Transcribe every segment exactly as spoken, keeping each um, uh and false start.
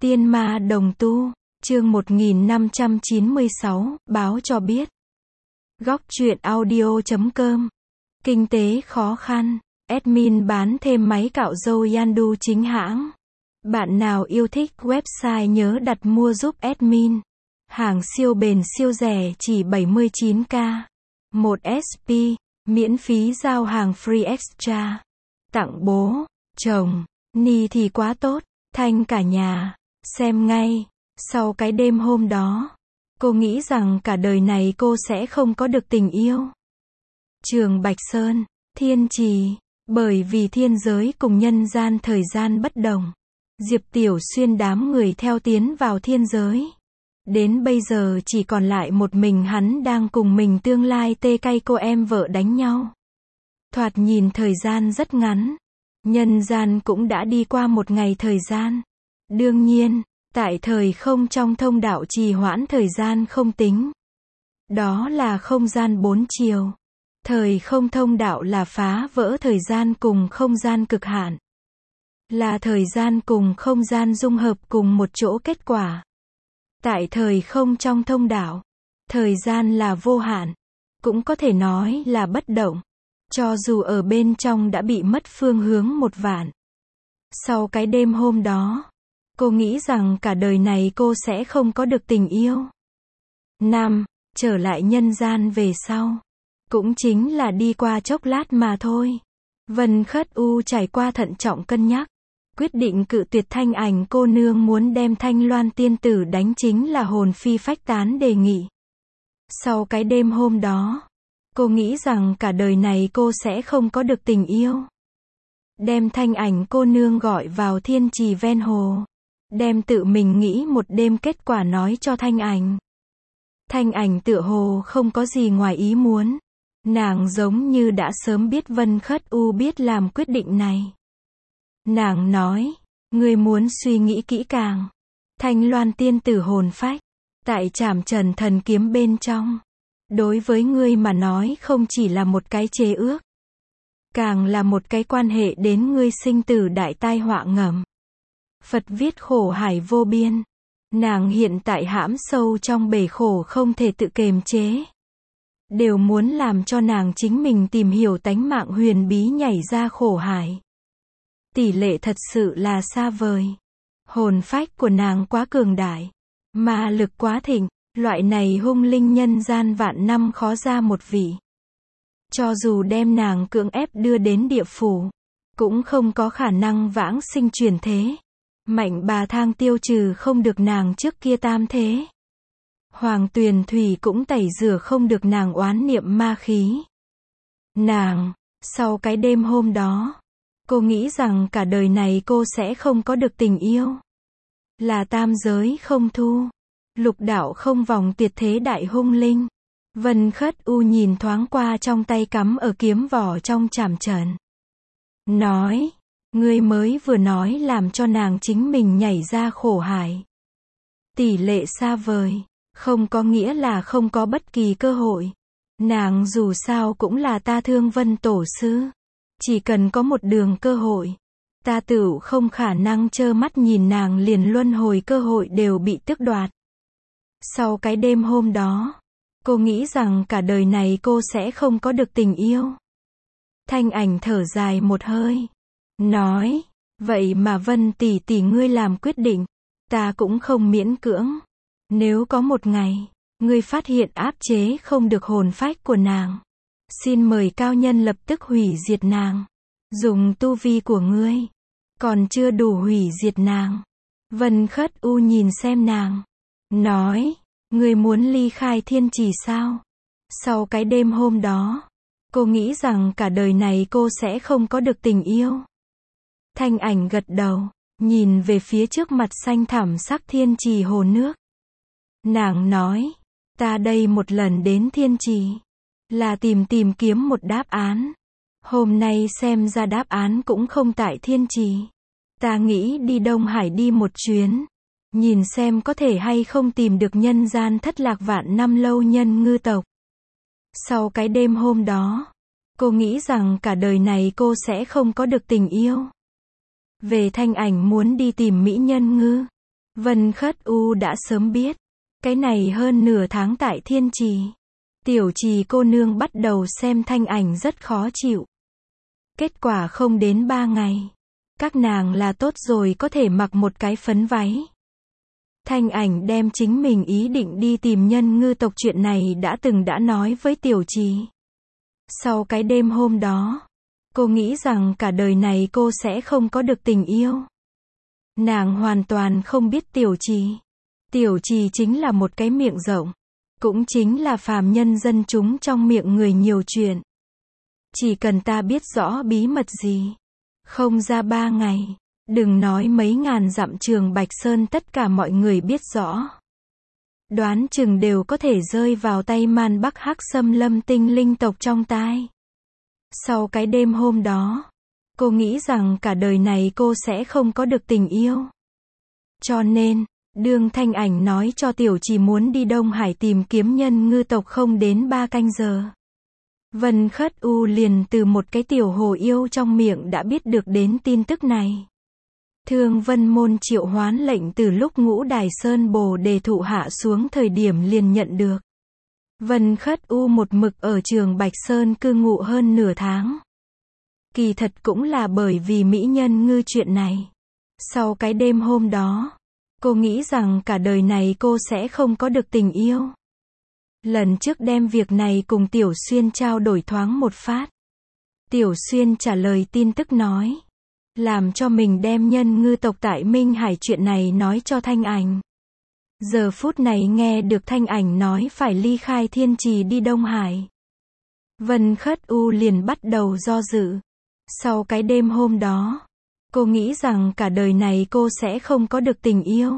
Tiên ma đồng tu, chương một nghìn năm trăm chín mươi sáu, báo cho biết. Góc truyện audio chấm com. Kinh tế khó khăn, admin bán thêm máy cạo râu Yandu chính hãng. Bạn nào yêu thích website nhớ đặt mua giúp admin. Hàng siêu bền siêu rẻ chỉ bảy mươi chín k. một ét pê, miễn phí giao hàng free extra. Tặng bố, chồng, ni thì quá tốt, thanh cả nhà. Xem ngay. Sau cái đêm hôm đó, cô nghĩ rằng cả đời này cô sẽ không có được tình yêu. Trường Bạch Sơn, Thiên Trì. Bởi vì thiên giới cùng nhân gian thời gian bất đồng, Diệp Tiểu Xuyên đám người theo tiến vào thiên giới. Đến bây giờ chỉ còn lại một mình hắn đang cùng mình tương lai tê cay cô em vợ đánh nhau. Thoạt nhìn thời gian rất ngắn. Nhân gian cũng đã đi qua một ngày thời gian. Đương nhiên, tại thời không trong thông đạo trì hoãn thời gian không tính. Đó là không gian bốn chiều. Thời không thông đạo là phá vỡ thời gian cùng không gian cực hạn. Là thời gian cùng không gian dung hợp cùng một chỗ kết quả. Tại thời không trong thông đạo, thời gian là vô hạn. Cũng có thể nói là bất động. Cho dù ở bên trong đã bị mất phương hướng một vạn. Sau cái đêm hôm đó, cô nghĩ rằng cả đời này cô sẽ không có được tình yêu. Năm, trở lại nhân gian về sau. Cũng chính là đi qua chốc lát mà thôi. Vân Khất U trải qua thận trọng cân nhắc. Quyết định cự tuyệt Thanh Ảnh cô nương muốn đem Thanh Loan tiên tử đánh chính là hồn phi phách tán đề nghị. Sau cái đêm hôm đó, cô nghĩ rằng cả đời này cô sẽ không có được tình yêu. Đem Thanh Ảnh cô nương gọi vào thiên trì ven hồ. Đem tự mình nghĩ một đêm kết quả nói cho Thanh Ảnh. Thanh Ảnh tựa hồ không có gì ngoài ý muốn. Nàng giống như đã sớm biết Vân Khất U biết làm quyết định này. Nàng nói, ngươi muốn suy nghĩ kỹ càng. Thanh Loan tiên tử hồn phách, tại Trảm Trần thần kiếm bên trong. Đối với ngươi mà nói không chỉ là một cái chế ước. Càng là một cái quan hệ đến ngươi sinh tử đại tai họa ngầm. Phật viết khổ hải vô biên. Nàng hiện tại hãm sâu trong bể khổ không thể tự kiềm chế. Đều muốn làm cho nàng chính mình tìm hiểu tánh mạng huyền bí nhảy ra khổ hải. Tỷ lệ thật sự là xa vời. Hồn phách của nàng quá cường đại. Ma lực quá thịnh. Loại này hung linh nhân gian vạn năm khó ra một vị. Cho dù đem nàng cưỡng ép đưa đến địa phủ, cũng không có khả năng vãng sinh chuyển thế. Mạnh bà thang tiêu trừ không được nàng trước kia tam thế. Hoàng Tuyền Thủy cũng tẩy rửa không được nàng oán niệm ma khí. Nàng, sau cái đêm hôm đó, cô nghĩ rằng cả đời này cô sẽ không có được tình yêu. Là tam giới không thu. Lục đạo không vòng tuyệt thế đại hung linh. Vân Khất U nhìn thoáng qua trong tay cắm ở kiếm vỏ trong Trảm Trần. Nói, ngươi mới vừa nói làm cho nàng chính mình nhảy ra khổ hải. Tỷ lệ xa vời, không có nghĩa là không có bất kỳ cơ hội. Nàng dù sao cũng là ta Thương Vân tổ sư. Chỉ cần có một đường cơ hội, ta tựu không khả năng trơ mắt nhìn nàng liền luân hồi cơ hội đều bị tước đoạt. Sau cái đêm hôm đó, cô nghĩ rằng cả đời này cô sẽ không có được tình yêu. Thanh Ảnh thở dài một hơi. Nói, vậy mà Vân tỷ tỷ ngươi làm quyết định, ta cũng không miễn cưỡng. Nếu có một ngày, ngươi phát hiện áp chế không được hồn phách của nàng, xin mời cao nhân lập tức hủy diệt nàng. Dùng tu vi của ngươi, còn chưa đủ hủy diệt nàng. Vân Khất U nhìn xem nàng. Nói, ngươi muốn ly khai thiên trì sao? Sau cái đêm hôm đó, cô nghĩ rằng cả đời này cô sẽ không có được tình yêu. Thanh Ảnh gật đầu, nhìn về phía trước mặt xanh thẳm sắc thiên trì hồ nước. Nàng nói, ta đây một lần đến thiên trì, là tìm tìm kiếm một đáp án. Hôm nay xem ra đáp án cũng không tại thiên trì. Ta nghĩ đi Đông Hải đi một chuyến. Nhìn xem có thể hay không tìm được nhân gian thất lạc vạn năm lâu nhân ngư tộc. Sau cái đêm hôm đó, cô nghĩ rằng cả đời này cô sẽ không có được tình yêu. Về Thanh Ảnh muốn đi tìm mỹ nhân ngư. Vân Khất U đã sớm biết. Cái này hơn nửa tháng tại Thiên Trì. Tiểu Trì cô nương bắt đầu xem Thanh Ảnh rất khó chịu. Kết quả không đến ba ngày. Các nàng là tốt rồi có thể mặc một cái phấn váy. Thanh Ảnh đem chính mình ý định đi tìm nhân ngư tộc chuyện này đã từng đã nói với Tiểu Trì. Sau cái đêm hôm đó, cô nghĩ rằng cả đời này cô sẽ không có được tình yêu. Nàng hoàn toàn không biết Tiểu Trì. Tiểu Trì chính là một cái miệng rộng. Cũng chính là phàm nhân dân chúng trong miệng người nhiều chuyện. Chỉ cần ta biết rõ bí mật gì. Không ra ba ngày. Đừng nói mấy ngàn dặm Trường Bạch Sơn tất cả mọi người biết rõ. Đoán chừng đều có thể rơi vào tay man Bắc Hắc Xâm Lâm tinh linh tộc trong tai. Sau cái đêm hôm đó, cô nghĩ rằng cả đời này cô sẽ không có được tình yêu. Cho nên, đương Thanh Ảnh nói cho Tiểu Trì muốn đi Đông Hải tìm kiếm nhân ngư tộc không đến ba canh giờ. Vân Khất U liền từ một cái tiểu hồ yêu trong miệng đã biết được đến tin tức này. Thương Vân Môn triệu hoán lệnh từ lúc Ngũ Đài Sơn Bồ Đề thụ hạ xuống thời điểm liền nhận được. Vân Khất U một mực ở Trường Bạch Sơn cư ngụ hơn nửa tháng. Kỳ thật cũng là bởi vì mỹ nhân ngư chuyện này. Sau cái đêm hôm đó, cô nghĩ rằng cả đời này cô sẽ không có được tình yêu. Lần trước đem việc này cùng Tiểu Xuyên trao đổi thoáng một phát. Tiểu Xuyên trả lời tin tức nói. Làm cho mình đem nhân ngư tộc tại Minh Hải chuyện này nói cho Thanh Ảnh. Giờ phút này nghe được Thanh Ảnh nói phải ly khai Thiên Trì đi Đông Hải. Vân Khất U liền bắt đầu do dự. Sau cái đêm hôm đó, cô nghĩ rằng cả đời này cô sẽ không có được tình yêu.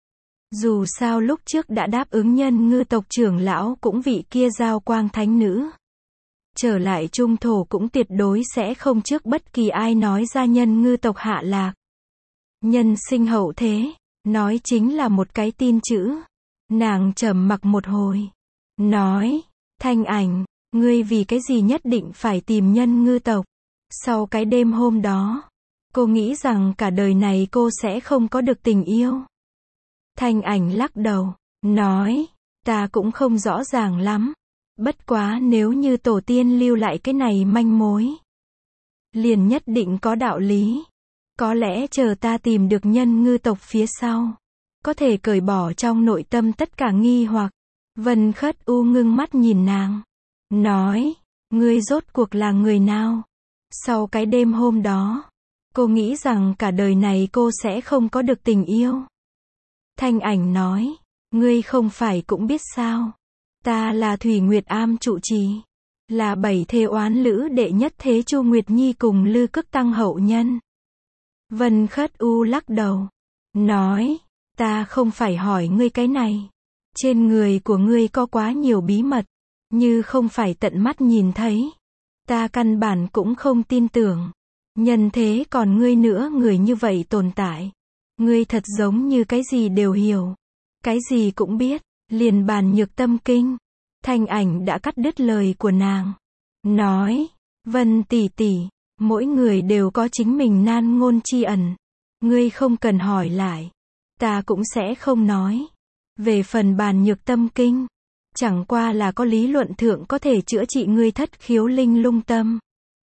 Dù sao lúc trước đã đáp ứng nhân ngư tộc trưởng lão cũng vị kia Giao Quang Thánh Nữ. Trở lại trung thổ cũng tuyệt đối sẽ không trước bất kỳ ai nói ra nhân ngư tộc hạ lạc. Nhân sinh hậu thế, nói chính là một cái tin chữ. Nàng trầm mặc một hồi. Nói, Thanh Ảnh, ngươi vì cái gì nhất định phải tìm nhân ngư tộc. Sau cái đêm hôm đó, cô nghĩ rằng cả đời này cô sẽ không có được tình yêu. Thanh Ảnh lắc đầu, nói, ta cũng không rõ ràng lắm. Bất quá nếu như tổ tiên lưu lại cái này manh mối, liền nhất định có đạo lý. Có lẽ chờ ta tìm được nhân ngư tộc phía sau, có thể cởi bỏ trong nội tâm tất cả nghi hoặc. Vân Khất U ngưng mắt nhìn nàng, nói, ngươi rốt cuộc là người nào? Sau cái đêm hôm đó, cô nghĩ rằng cả đời này cô sẽ không có được tình yêu. Thanh Ảnh nói, ngươi không phải cũng biết sao? Ta là Thủy Nguyệt Am trụ trì, là bảy thê oán lữ đệ nhất thế Chu Nguyệt Nhi cùng Lư Cức Tăng hậu nhân. Vân Khất U lắc đầu, nói, ta không phải hỏi ngươi cái này. Trên người của ngươi có quá nhiều bí mật, như không phải tận mắt nhìn thấy. Ta căn bản cũng không tin tưởng. Nhân thế còn ngươi nữa người như vậy tồn tại. Ngươi thật giống như cái gì đều hiểu. Cái gì cũng biết. Liền bàn nhược tâm kinh. Thanh Ảnh đã cắt đứt lời của nàng. Nói, Vân tỷ tỷ, mỗi người đều có chính mình nan ngôn chi ẩn. Ngươi không cần hỏi lại. Ta cũng sẽ không nói. Về phần bàn nhược tâm kinh, chẳng qua là có lý luận thượng có thể chữa trị ngươi thất khiếu linh lung tâm.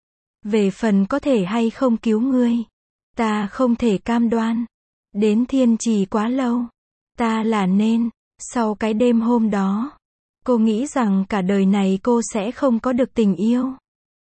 Về phần có thể hay không cứu ngươi, ta không thể cam đoan. Đến Thiên Trì quá lâu, ta là nên. Sau cái đêm hôm đó, cô nghĩ rằng cả đời này cô sẽ không có được tình yêu.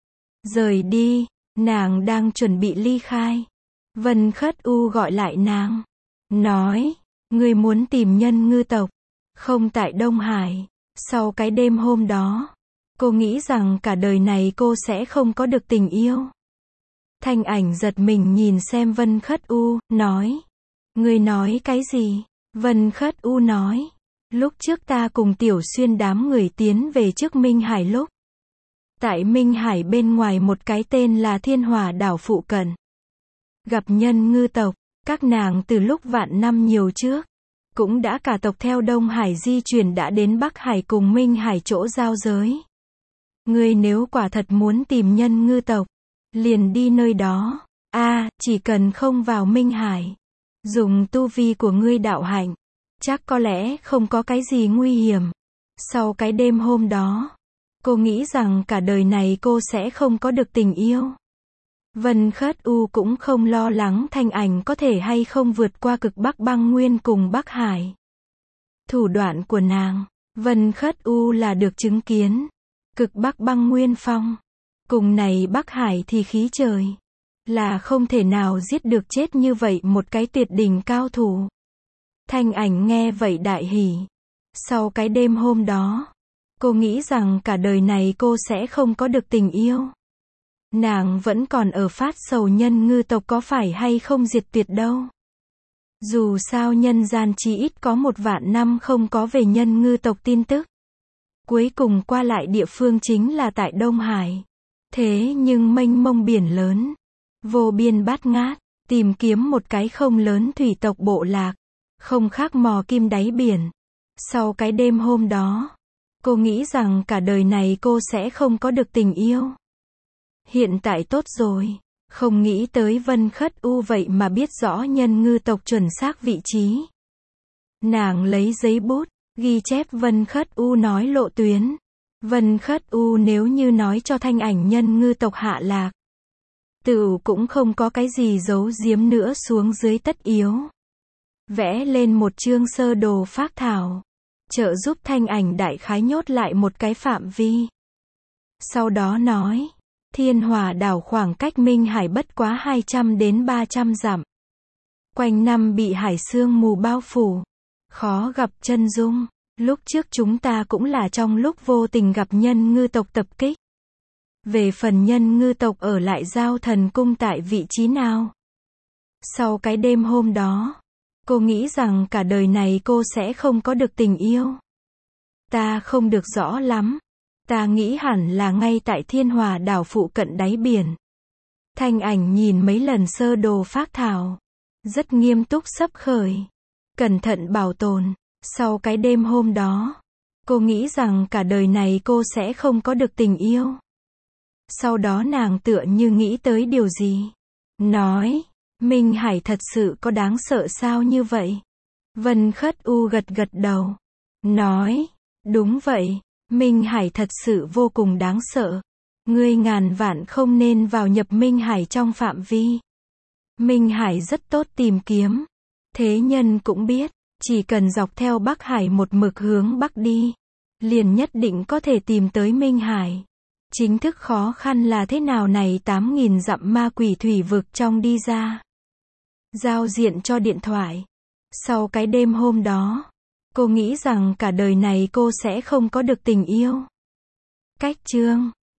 Rời đi, nàng đang chuẩn bị ly khai. Vân Khất U gọi lại nàng. Nói, ngươi muốn tìm nhân ngư tộc, không tại Đông Hải. Sau cái đêm hôm đó, cô nghĩ rằng cả đời này cô sẽ không có được tình yêu. Thanh Ảnh giật mình nhìn xem Vân Khất U, nói. Ngươi nói cái gì? Vân Khất U nói. Lúc trước ta cùng Tiểu Xuyên đám người tiến về trước Minh Hải lúc. Tại Minh Hải bên ngoài một cái tên là Thiên Hỏa đảo phụ cận. Gặp nhân ngư tộc, các nàng từ lúc vạn năm nhiều trước. Cũng đã cả tộc theo Đông Hải di chuyển đã đến Bắc Hải cùng Minh Hải chỗ giao giới. Ngươi nếu quả thật muốn tìm nhân ngư tộc, liền đi nơi đó. A, à, chỉ cần không vào Minh Hải. Dùng tu vi của ngươi đạo hạnh, chắc có lẽ không có cái gì nguy hiểm. Sau cái đêm hôm đó, cô nghĩ rằng cả đời này cô sẽ không có được tình yêu. Vân Khất U cũng không lo lắng Thanh Ảnh có thể hay không vượt qua cực Bắc băng nguyên cùng Bắc Hải. Thủ đoạn của nàng, Vân Khất U là được chứng kiến. Cực Bắc băng nguyên phong, cùng này Bắc Hải thì khí trời. Là không thể nào giết được chết như vậy một cái tuyệt đỉnh cao thủ. Thanh Ảnh nghe vậy đại hỉ. Sau cái đêm hôm đó, cô nghĩ rằng cả đời này cô sẽ không có được tình yêu. Nàng vẫn còn ở phát sầu nhân ngư tộc có phải hay không diệt tuyệt đâu. Dù sao nhân gian chỉ ít có một vạn năm không có về nhân ngư tộc tin tức. Cuối cùng qua lại địa phương chính là tại Đông Hải. Thế nhưng mênh mông biển lớn, vô biên bát ngát, tìm kiếm một cái không lớn thủy tộc bộ lạc, không khác mò kim đáy biển. Sau cái đêm hôm đó, cô nghĩ rằng cả đời này cô sẽ không có được tình yêu. Hiện tại tốt rồi, không nghĩ tới Vân Khất U vậy mà biết rõ nhân ngư tộc chuẩn xác vị trí. Nàng lấy giấy bút, ghi chép Vân Khất U nói lộ tuyến. Vân Khất U nếu như nói cho Thanh Ảnh nhân ngư tộc hạ lạc, tự cũng không có cái gì giấu giếm nữa xuống dưới tất yếu. Vẽ lên một chương sơ đồ phác thảo, trợ giúp Thanh Ảnh đại khái nhốt lại một cái phạm vi. Sau đó nói, Thiên Hỏa đảo khoảng cách Minh Hải bất quá hai trăm đến ba trăm dặm. Quanh năm bị hải sương mù bao phủ, khó gặp chân dung. Lúc trước chúng ta cũng là trong lúc vô tình gặp nhân ngư tộc tập kích. Về phần nhân ngư tộc ở lại Giao Thần Cung tại vị trí nào? Sau cái đêm hôm đó, cô nghĩ rằng cả đời này cô sẽ không có được tình yêu. Ta không được rõ lắm. Ta nghĩ hẳn là ngay tại Thiên Hỏa đảo phụ cận đáy biển. Thanh Ảnh nhìn mấy lần sơ đồ phác thảo, rất nghiêm túc xấp khởi, cẩn thận bảo tồn. Sau cái đêm hôm đó, cô nghĩ rằng cả đời này cô sẽ không có được tình yêu. Sau đó nàng tựa như nghĩ tới điều gì. Nói, Minh Hải thật sự có đáng sợ sao như vậy? Vân Khất U gật gật đầu. Nói, đúng vậy, Minh Hải thật sự vô cùng đáng sợ. Ngươi ngàn vạn không nên vào nhập Minh Hải trong phạm vi. Minh Hải rất tốt tìm kiếm. Thế nhân cũng biết, chỉ cần dọc theo Bắc Hải một mực hướng Bắc đi, liền nhất định có thể tìm tới Minh Hải. Chính thức khó khăn là thế nào này tám nghìn dặm ma quỷ thủy vực trong đi ra. Giao diện cho điện thoại. Sau cái đêm hôm đó, cô nghĩ rằng cả đời này cô sẽ không có được tình yêu. Cách chương